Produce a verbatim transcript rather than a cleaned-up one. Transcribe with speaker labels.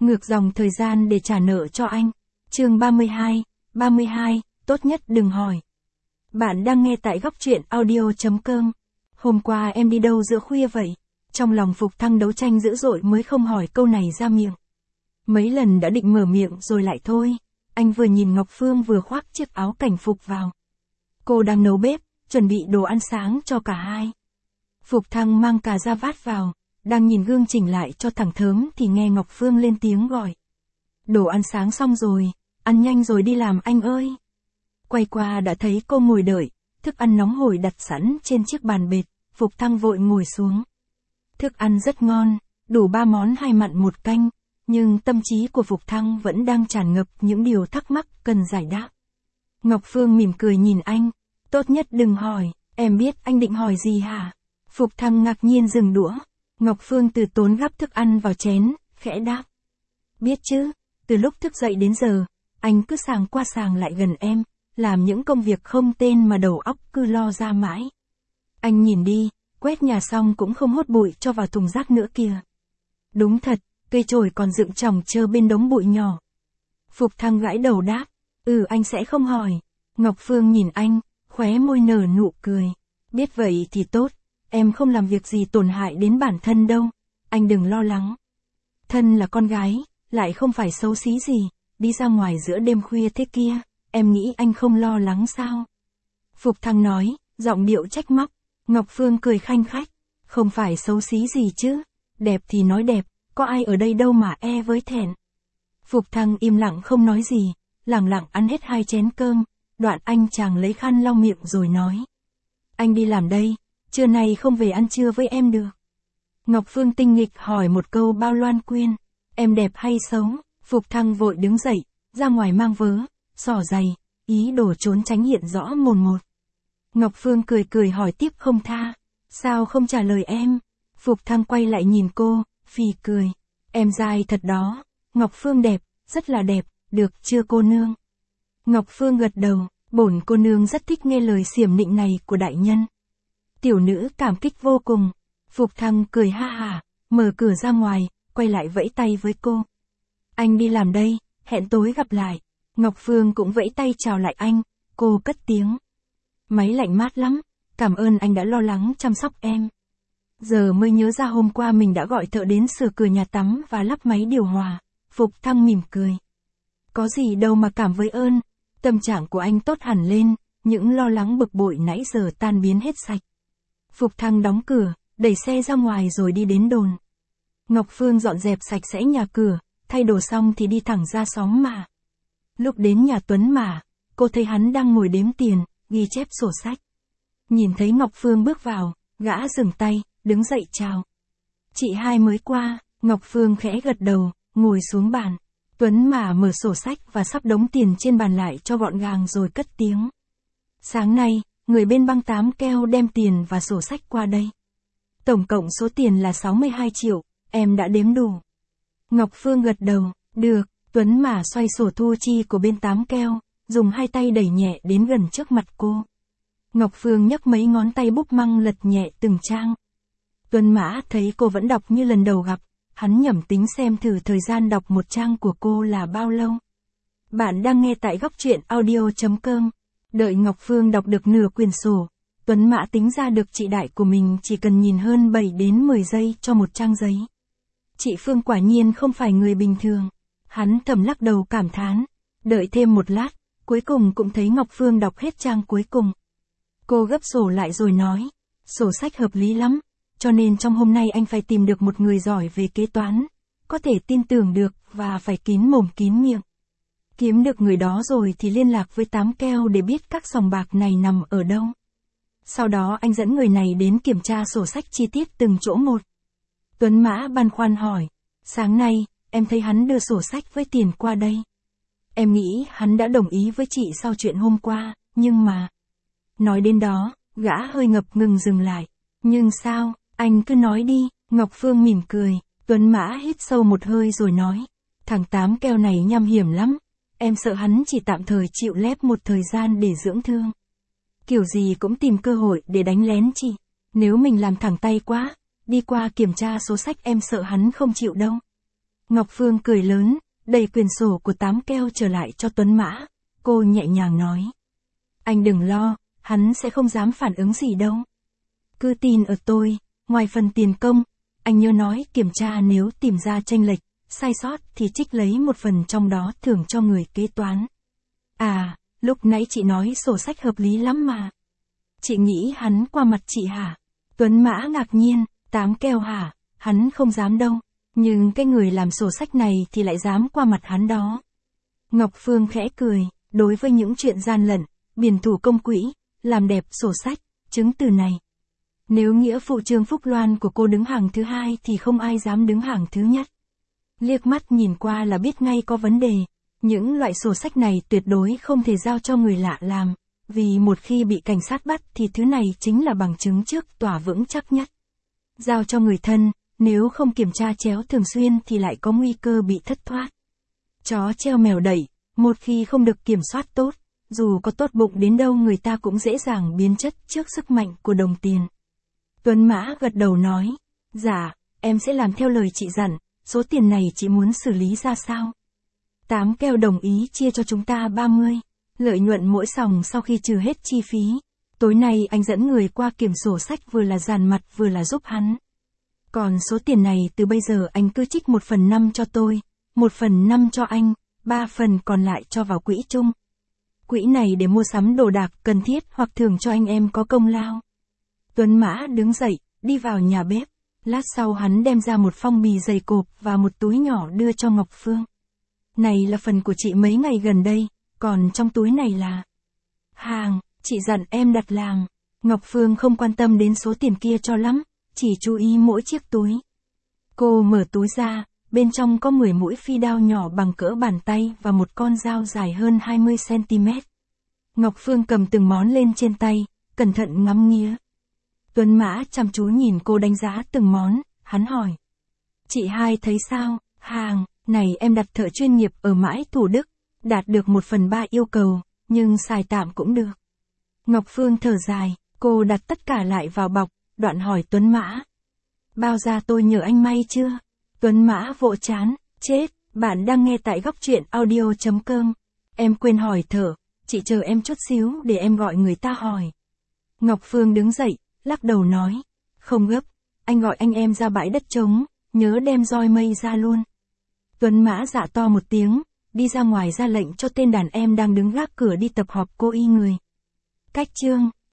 Speaker 1: ngược dòng thời gian để trả nợ cho anh. Chương ba mươi hai, ba mươi hai, tốt nhất đừng hỏi. Bạn đang nghe tại góc truyện audio chấm com. Hôm qua em đi đâu giữa khuya vậy? Trong lòng Phục Thăng đấu tranh dữ dội mới không hỏi câu này ra miệng. Mấy lần đã định mở miệng rồi lại thôi. Anh vừa nhìn Ngọc Phương vừa khoác chiếc áo cảnh phục vào. Cô đang nấu bếp, chuẩn bị đồ ăn sáng cho cả hai. Phục Thăng mang cà ra vát vào, đang nhìn gương chỉnh lại cho thẳng thớm thì nghe Ngọc Phương lên tiếng gọi. Đồ ăn sáng xong rồi, ăn nhanh rồi đi làm anh ơi. Quay qua đã thấy cô ngồi đợi, thức ăn nóng hổi đặt sẵn trên chiếc bàn bệt, Phục Thăng vội ngồi xuống. Thức ăn rất ngon, đủ ba món hai mặn một canh, nhưng tâm trí của Phục Thăng vẫn đang tràn ngập những điều thắc mắc cần giải đáp. Ngọc Phương mỉm cười nhìn anh, tốt nhất đừng hỏi, em biết anh định hỏi gì hả? Phục Thăng ngạc nhiên dừng đũa, Ngọc Phương từ tốn gắp thức ăn vào chén, khẽ đáp. Biết chứ, từ lúc thức dậy đến giờ, anh cứ sàng qua sàng lại gần em, làm những công việc không tên mà đầu óc cứ lo ra mãi. Anh nhìn đi, quét nhà xong cũng không hốt bụi cho vào thùng rác nữa kìa. Đúng thật, cây chổi còn dựng chồng chơ bên đống bụi nhỏ. Phục Thăng gãi đầu đáp, ừ anh sẽ không hỏi. Ngọc Phương nhìn anh, khóe môi nở nụ cười. Biết vậy thì tốt, em không làm việc gì tổn hại đến bản thân đâu, anh đừng lo lắng. Thân là con gái, lại không phải xấu xí gì, đi ra ngoài giữa đêm khuya thế kia, em nghĩ anh không lo lắng sao? Phục Thăng nói, giọng điệu trách móc. Ngọc Phương cười khanh khách, không phải xấu xí gì chứ, đẹp thì nói đẹp, có ai ở đây đâu mà e với thẹn. Phục Thăng im lặng không nói gì, lặng lặng ăn hết hai chén cơm, đoạn anh chàng lấy khăn lau miệng rồi nói. Anh đi làm đây, trưa nay không về ăn trưa với em được. Ngọc Phương tinh nghịch hỏi một câu bao loan quyên, em đẹp hay xấu? Phục Thăng vội đứng dậy, ra ngoài mang vớ, xỏ giày, ý đồ trốn tránh hiện rõ mồn một. Ngọc Phương cười cười hỏi tiếp không tha, sao không trả lời em? Phục Thăng quay lại nhìn cô, phì cười, em dai thật đó, Ngọc Phương đẹp, rất là đẹp, được chưa cô nương? Ngọc Phương gật đầu, bổn cô nương rất thích nghe lời xiểm nịnh này của đại nhân. Tiểu nữ cảm kích vô cùng. Phục Thăng cười ha hả, mở cửa ra ngoài, quay lại vẫy tay với cô. Anh đi làm đây, hẹn tối gặp lại. Ngọc Phương cũng vẫy tay chào lại anh, cô cất tiếng. Máy lạnh mát lắm, cảm ơn anh đã lo lắng chăm sóc em. Giờ mới nhớ ra hôm qua mình đã gọi thợ đến sửa cửa nhà tắm và lắp máy điều hòa. Phục Thăng mỉm cười. Có gì đâu mà cảm với ơn, tâm trạng của anh tốt hẳn lên, những lo lắng bực bội nãy giờ tan biến hết sạch. Phục Thăng đóng cửa, đẩy xe ra ngoài rồi đi đến đồn. Ngọc Phương dọn dẹp sạch sẽ nhà cửa, thay đồ xong thì đi thẳng ra xóm mà. Lúc đến nhà Tuấn mà, cô thấy hắn đang ngồi đếm tiền, ghi chép sổ sách. Nhìn thấy Ngọc Phương bước vào, gã dừng tay, đứng dậy chào. Chị hai mới qua, Ngọc Phương khẽ gật đầu, ngồi xuống bàn. Tuấn mà mở sổ sách và sắp đống tiền trên bàn lại cho gọn gàng rồi cất tiếng. Sáng nay, người bên băng tám keo đem tiền và sổ sách qua đây. Tổng cộng số tiền là sáu mươi hai triệu, em đã đếm đủ. Ngọc Phương gật đầu, được, Tuấn mà xoay sổ thu chi của bên tám keo, dùng hai tay đẩy nhẹ đến gần trước mặt cô. Ngọc Phương nhấc mấy ngón tay búp măng lật nhẹ từng trang. Tuấn Mã thấy cô vẫn đọc như lần đầu gặp, hắn nhẩm tính xem thử thời gian đọc một trang của cô là bao lâu. Bạn đang nghe tại góc truyện audio chấm com. Đợi Ngọc Phương đọc được nửa quyển sổ, Tuấn Mã tính ra được chị đại của mình chỉ cần nhìn hơn bảy đến mười giây cho một trang giấy. Chị Phương quả nhiên không phải người bình thường. Hắn thầm lắc đầu cảm thán. Đợi thêm một lát, cuối cùng cũng thấy Ngọc Phương đọc hết trang cuối cùng. Cô gấp sổ lại rồi nói, sổ sách hợp lý lắm, cho nên trong hôm nay anh phải tìm được một người giỏi về kế toán, có thể tin tưởng được và phải kín mồm kín miệng. Kiếm được người đó rồi thì liên lạc với tám keo để biết các sòng bạc này nằm ở đâu. Sau đó anh dẫn người này đến kiểm tra sổ sách chi tiết từng chỗ một. Tuấn Mã băn khoăn hỏi, sáng nay, em thấy hắn đưa sổ sách với tiền qua đây. Em nghĩ hắn đã đồng ý với chị sau chuyện hôm qua, nhưng mà... Nói đến đó, gã hơi ngập ngừng dừng lại. Nhưng sao, anh cứ nói đi, Ngọc Phương mỉm cười, Tuấn Mã hít sâu một hơi rồi nói. Thằng tám keo này nham hiểm lắm, em sợ hắn chỉ tạm thời chịu lép một thời gian để dưỡng thương. Kiểu gì cũng tìm cơ hội để đánh lén chị. Nếu mình làm thẳng tay quá, đi qua kiểm tra số sách em sợ hắn không chịu đâu. Ngọc Phương cười lớn, đẩy quyển sổ của Tám Keo trở lại cho Tuấn Mã. Cô nhẹ nhàng nói. Anh đừng lo, hắn sẽ không dám phản ứng gì đâu. Cứ tin ở tôi, ngoài phần tiền công, anh nhớ nói kiểm tra nếu tìm ra chênh lệch, sai sót thì trích lấy một phần trong đó thưởng cho người kế toán. À, lúc nãy chị nói sổ sách hợp lý lắm mà. Chị nghĩ hắn qua mặt chị hả? Tuấn Mã ngạc nhiên, Tám Keo hả? Hắn không dám đâu. Nhưng cái người làm sổ sách này thì lại dám qua mặt hắn đó. Ngọc Phương khẽ cười, đối với những chuyện gian lận, biển thủ công quỹ, làm đẹp sổ sách, chứng từ này. Nếu nghĩa phụ Trương Phúc Loan của cô đứng hàng thứ hai thì không ai dám đứng hàng thứ nhất. Liếc mắt nhìn qua là biết ngay có vấn đề. Những loại sổ sách này tuyệt đối không thể giao cho người lạ làm, vì một khi bị cảnh sát bắt thì thứ này chính là bằng chứng trước tòa vững chắc nhất. Giao cho người thân, nếu không kiểm tra chéo thường xuyên thì lại có nguy cơ bị thất thoát. Chó treo mèo đẩy, một khi không được kiểm soát tốt, dù có tốt bụng đến đâu người ta cũng dễ dàng biến chất trước sức mạnh của đồng tiền. Tuấn Mã gật đầu nói, dạ, em sẽ làm theo lời chị dặn, số tiền này chị muốn xử lý ra sao? Tám Keo đồng ý chia cho chúng ta ba mươi, lợi nhuận mỗi sòng sau khi trừ hết chi phí. Tối nay anh dẫn người qua kiểm sổ sách vừa là dàn mặt vừa là giúp hắn. Còn số tiền này từ bây giờ anh cứ trích một phần năm cho tôi, một phần năm cho anh, ba phần còn lại cho vào quỹ chung. Quỹ này để mua sắm đồ đạc cần thiết hoặc thưởng cho anh em có công lao. Tuấn Mã đứng dậy, đi vào nhà bếp. Lát sau hắn đem ra một phong bì dày cộp và một túi nhỏ đưa cho Ngọc Phương. Này là phần của chị mấy ngày gần đây, còn trong túi này là hàng, chị dặn em đặt làm. Ngọc Phương không quan tâm đến số tiền kia cho lắm, chỉ chú ý mỗi chiếc túi. Cô mở túi ra, bên trong có mười mũi phi đao nhỏ bằng cỡ bàn tay và một con dao dài hơn hai mươi xăng-ti-mét. Ngọc Phương cầm từng món lên trên tay, cẩn thận ngắm nghía. Tuấn Mã chăm chú nhìn cô đánh giá từng món, hắn hỏi. Chị hai thấy sao? Hàng này em đặt thợ chuyên nghiệp ở Mãi Thủ Đức, đạt được một phần ba yêu cầu, nhưng xài tạm cũng được. Ngọc Phương thở dài, cô đặt tất cả lại vào bọc, đoạn hỏi Tuấn Mã. Bao ra tôi nhờ anh may chưa? Tuấn Mã vỗ chán, chết, bạn đang nghe tại góc truyện audio chấm com. Em quên hỏi thợ, chị chờ em chút xíu để em gọi người ta hỏi. Ngọc Phương đứng dậy, lắc đầu nói, không gấp, anh gọi anh em ra bãi đất trống, nhớ đem roi mây ra luôn. Tuấn Mã dạ to một tiếng, đi ra ngoài ra lệnh cho tên đàn em đang đứng gác cửa đi tập họp cô y người. Cách chương